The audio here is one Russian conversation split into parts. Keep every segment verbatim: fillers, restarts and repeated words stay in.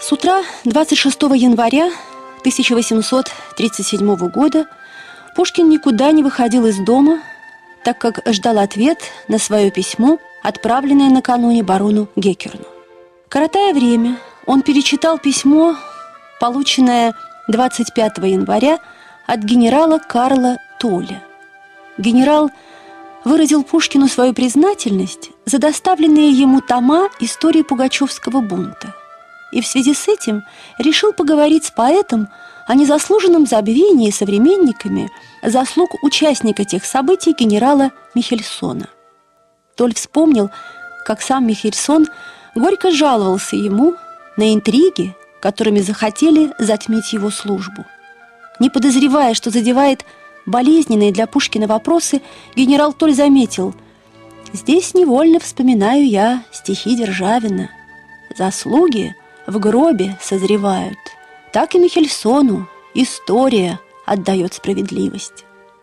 С утра двадцать шестого января тысяча восемьсот тридцать седьмого года Пушкин никуда не выходил из дома, так как ждал ответ на свое письмо, отправленное накануне барону Геккерну. Коротая время, он перечитал письмо, полученное двадцать пятого января от генерала Карла Толля. Генерал выразил Пушкину свою признательность за доставленные ему тома истории Пугачевского бунта и в связи с этим решил поговорить с поэтом о незаслуженном забвении современниками заслуг участника тех событий генерала Михельсона. Толь вспомнил, как сам Михельсон горько жаловался ему на интриги, которыми захотели затмить его службу. Не подозревая, что задевает болезненные для Пушкина вопросы, генерал Толь заметил: «Здесь невольно вспоминаю я стихи Державина. Заслуги в гробе созревают. Так и Михельсону история отдает справедливость».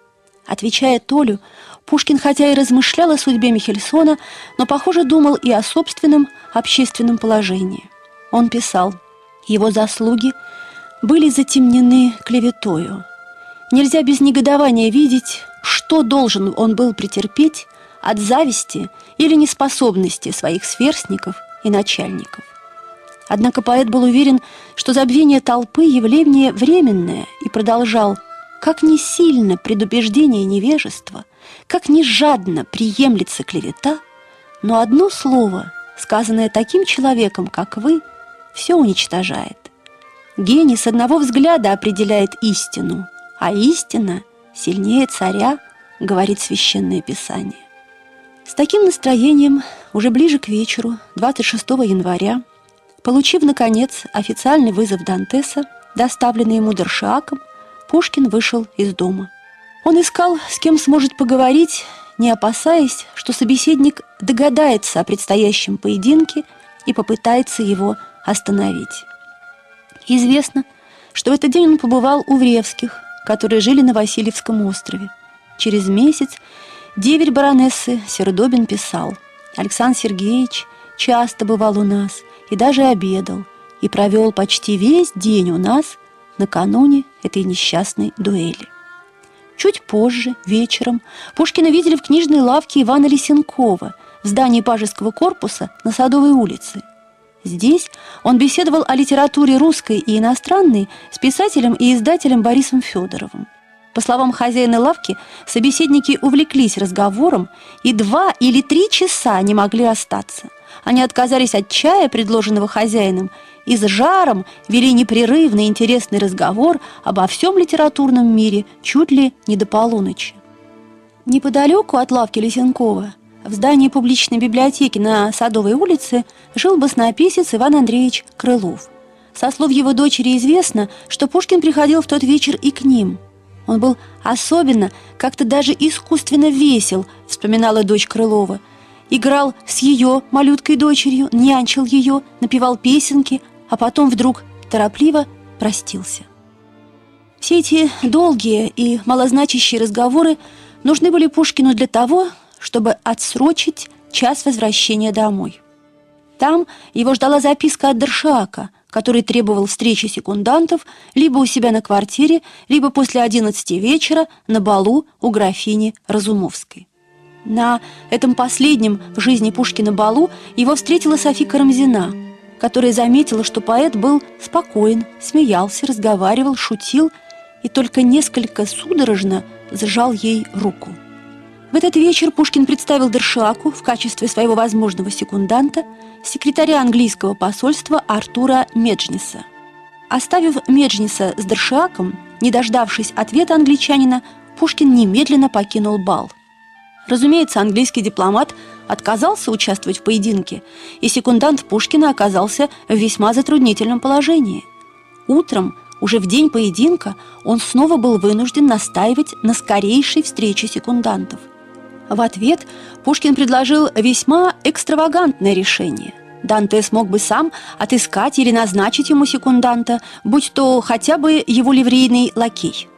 Отвечая Толю, Пушкин хотя и размышлял о судьбе Михельсона, но, похоже, думал и о собственном общественном положении. Он писал: «Его заслуги были затемнены клеветою. Нельзя без негодования видеть, что должен он был претерпеть от зависти или неспособности своих сверстников и начальников». Однако поэт был уверен, что забвение толпы – явление временное, и продолжал: «Как не сильно предубеждение невежества, как не жадно приемлется клевета, но одно слово, сказанное таким человеком, как вы, все уничтожает. Гений с одного взгляда определяет истину, а истина сильнее царя, говорит Священное Писание». С таким настроением уже ближе к вечеру двадцать шестого января, получив, наконец, официальный вызов Дантеса, доставленный ему Дершиаком, Пушкин вышел из дома. Он искал, с кем сможет поговорить, не опасаясь, что собеседник догадается о предстоящем поединке и попытается его остановить. Известно, что в этот день он побывал у Вревских, которые жили на Васильевском острове. Через месяц деверь баронессы Сердобин писал: «Александр Сергеевич часто бывал у нас и даже обедал, и провел почти весь день у нас накануне этой несчастной дуэли». Чуть позже, вечером, Пушкина видели в книжной лавке Ивана Лисенкова в здании Пажеского корпуса на Садовой улице. Здесь он беседовал о литературе русской и иностранной с писателем и издателем Борисом Федоровым. По словам хозяина лавки, собеседники увлеклись разговором и два или три часа не могли остаться. Они отказались от чая, предложенного хозяином, и с жаром вели непрерывный интересный разговор обо всем литературном мире чуть ли не до полуночи. Неподалеку от лавки Лисенкова, в здании публичной библиотеки на Садовой улице, жил баснописец Иван Андреевич Крылов. Со слов его дочери известно, что Пушкин приходил в тот вечер и к ним. Он был особенно, как-то даже искусственно весел, вспоминала дочь Крылова. Играл с ее малюткой-дочерью, нянчил ее, напевал песенки, а потом вдруг торопливо простился. Все эти долгие и малозначащие разговоры нужны были Пушкину для того, чтобы отсрочить час возвращения домой. Там его ждала записка от Дершиака, который требовал встречи секундантов либо у себя на квартире, либо после одиннадцати вечера на балу у графини Разумовской. На этом последнем в жизни Пушкина балу его встретила Софья Карамзина, которая заметила, что поэт был спокоен, смеялся, разговаривал, шутил и только несколько судорожно сжал ей руку. В этот вечер Пушкин представил Дершиаку в качестве своего возможного секунданта секретаря английского посольства Артура Меджниса. Оставив Меджниса с Дершиаком, не дождавшись ответа англичанина, Пушкин немедленно покинул бал. Разумеется, английский дипломат отказался участвовать в поединке, и секундант Пушкина оказался в весьма затруднительном положении. Утром, уже в день поединка, он снова был вынужден настаивать на скорейшей встрече секундантов. В ответ Пушкин предложил весьма экстравагантное решение. Дантес мог бы сам отыскать или назначить ему секунданта, будь то хотя бы его ливрейный лакей.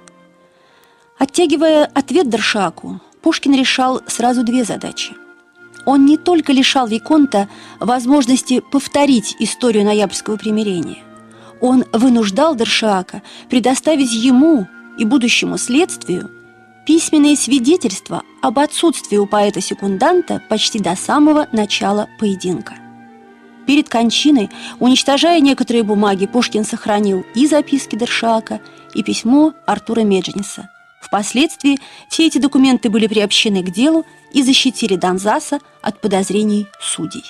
Оттягивая ответ Дершиаку, Пушкин решал сразу две задачи. Он не только лишал виконта возможности повторить историю ноябрьского примирения, Он вынуждал Дершаака предоставить ему и будущему следствию письменные свидетельства об отсутствии у поэта-секунданта почти до самого начала поединка. Перед кончиной, уничтожая некоторые бумаги, Пушкин сохранил и записки Дершаака, и письмо Артура Меджниса. Впоследствии все эти документы были приобщены к делу и защитили Донзаса от подозрений судей.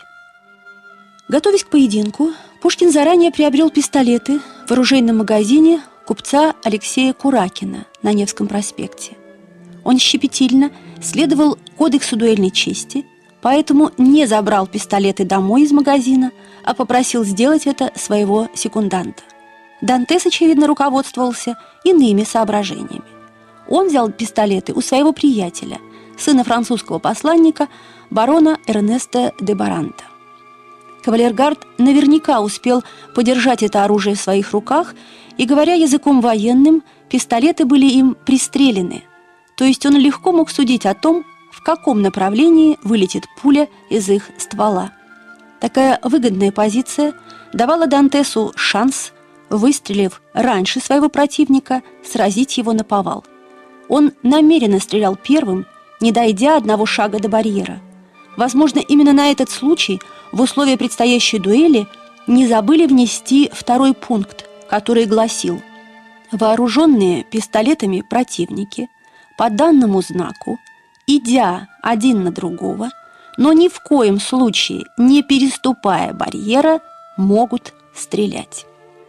Готовясь к поединку, Пушкин заранее приобрел пистолеты в оружейном магазине купца Алексея Куракина на Невском проспекте. Он щепетильно следовал кодексу дуэльной чести, поэтому не забрал пистолеты домой из магазина, а попросил сделать это своего секунданта. Дантес, очевидно, руководствовался иными соображениями. Он взял пистолеты у своего приятеля, сына французского посланника, барона Эрнеста де Баранта. Кавалергард наверняка успел подержать это оружие в своих руках, и, говоря языком военным, пистолеты были им пристрелены, то есть он легко мог судить о том, в каком направлении вылетит пуля из их ствола. Такая выгодная позиция давала Дантесу шанс, выстрелив раньше своего противника, сразить его наповал. Он намеренно стрелял первым, не дойдя одного шага до барьера. Возможно, именно на этот случай в условия предстоящей дуэли не забыли внести второй пункт, который гласил: вооруженные пистолетами противники по данному знаку, идя один на другого, но ни в коем случае не переступая барьера, могут стрелять.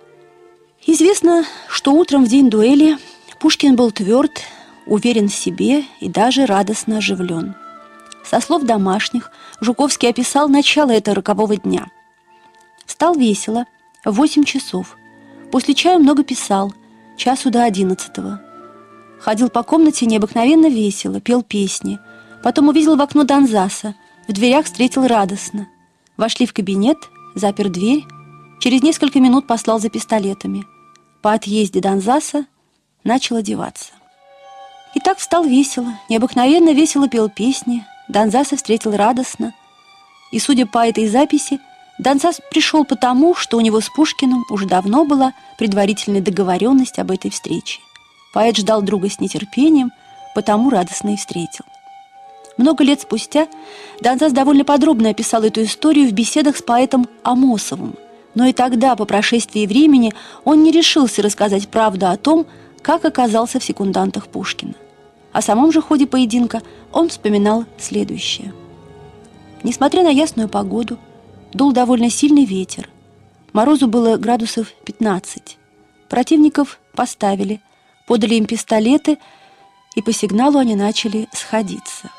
Известно, что утром в день дуэли Пушкин был тверд, уверен в себе и даже радостно оживлен. Со слов домашних, Жуковский описал начало этого рокового дня. Встал весело, в восемь часов. После чая много писал, часу до одиннадцатого. Ходил по комнате необыкновенно весело, пел песни. Потом увидел в окно Донзаса, в дверях встретил радостно. Вошли в кабинет, запер дверь. Через несколько минут послал за пистолетами. По отъезде Донзаса начал одеваться. И так встал весело, необыкновенно весело пел песни. Донзаса встретил радостно. И, судя по этой записи, Донзас пришел потому, что у него с Пушкиным уже давно была предварительная договоренность об этой встрече. Поэт ждал друга с нетерпением, потому радостно и встретил. Много лет спустя Донзас довольно подробно описал эту историю в беседах с поэтом Амосовым, но и тогда, по прошествии времени, он не решился рассказать правду о том, как оказался в секундантах Пушкина. О самом же ходе поединка он вспоминал следующее. Несмотря на ясную погоду, дул довольно сильный ветер. Морозу было градусов пятнадцать. Противников поставили, подали им пистолеты, и по сигналу они начали сходиться.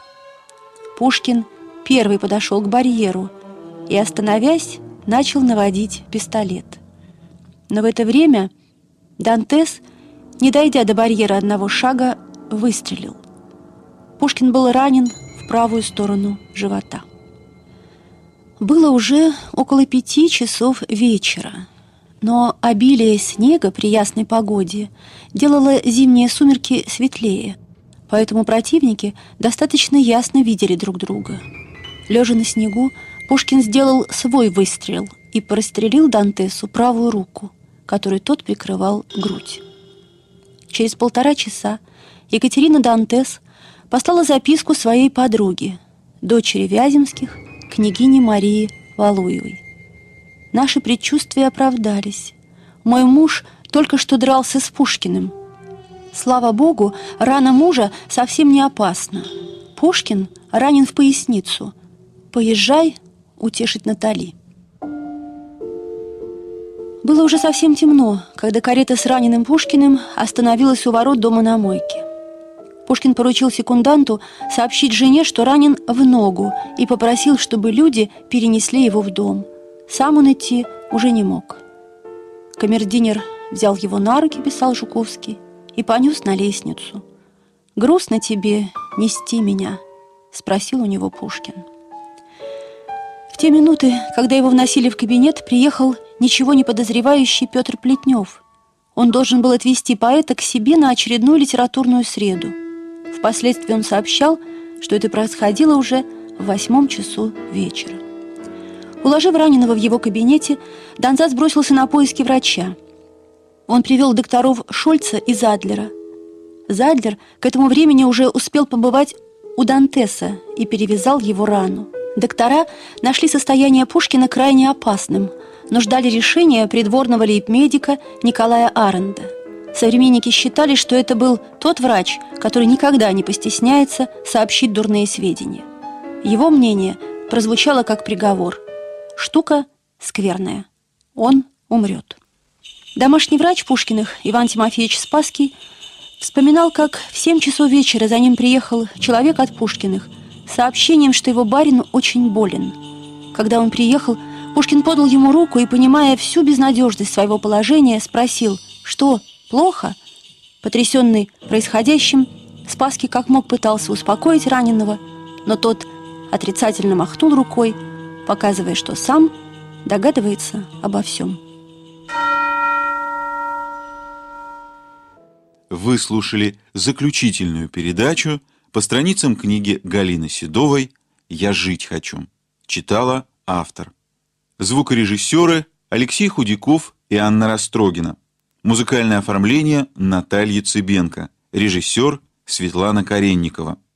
Пушкин первый подошел к барьеру и, остановясь, начал наводить пистолет. Но в это время Дантес, не дойдя до барьера одного шага, выстрелил. Пушкин был ранен в правую сторону живота. Было уже около пяти часов вечера, но обилие снега при ясной погоде делало зимние сумерки светлее, поэтому противники достаточно ясно видели друг друга. Лежа на снегу, Пушкин сделал свой выстрел и прострелил Дантесу правую руку, которой тот прикрывал грудь. Через полтора часа Екатерина Дантес послала записку своей подруге, дочери Вяземских, княгине Марии Валуевой. Наши предчувствия оправдались. Мой муж только что дрался с Пушкиным. Слава Богу, рана мужа совсем не опасна. Пушкин ранен в поясницу. Поезжай утешить Натали. Было уже совсем темно, когда карета с раненым Пушкиным остановилась у ворот дома на мойке. Пушкин поручил секунданту сообщить жене, что ранен в ногу, и попросил, чтобы люди перенесли его в дом. Сам он идти уже не мог. Камердинер взял его на руки, писал Жуковский, и понес на лестницу. «Грустно тебе нести меня?» — спросил у него Пушкин. В те минуты, когда его вносили в кабинет, приехал ничего не подозревающий Петр Плетнев. Он должен был отвезти поэта к себе на очередную литературную среду. Впоследствии он сообщал, что это происходило уже в восьмом часу вечера. Уложив раненого в его кабинете, Донзас бросился на поиски врача. он привел докторов Шольца и Задлера. Задлер к этому времени уже успел побывать у Дантеса и перевязал его рану. Доктора нашли состояние Пушкина крайне опасным, но ждали решения придворного лейб-медика Николая Аренда. Современники считали, что это был тот врач, который никогда не постесняется сообщить дурные сведения. Его мнение прозвучало как приговор: штука скверная, он умрет. Домашний врач Пушкиных, Иван Тимофеевич Спасский, вспоминал, как в семь часов вечера за ним приехал человек от Пушкиных с сообщением, что его барин очень болен. Когда он приехал, Пушкин подал ему руку и, понимая всю безнадежность своего положения, спросил: «Что, плохо?» Потрясенный происходящим, Спасский как мог пытался успокоить раненого, но тот отрицательно махнул рукой, показывая, что сам догадывается обо всем. Вы слушали заключительную передачу по страницам книги Галины Седовой «Я жить хочу». Читала автор. Звукорежиссеры Алексей Худяков и Анна Растрогина. Музыкальное оформление Наталья Цыбенко. Режиссер Светлана Каренникова.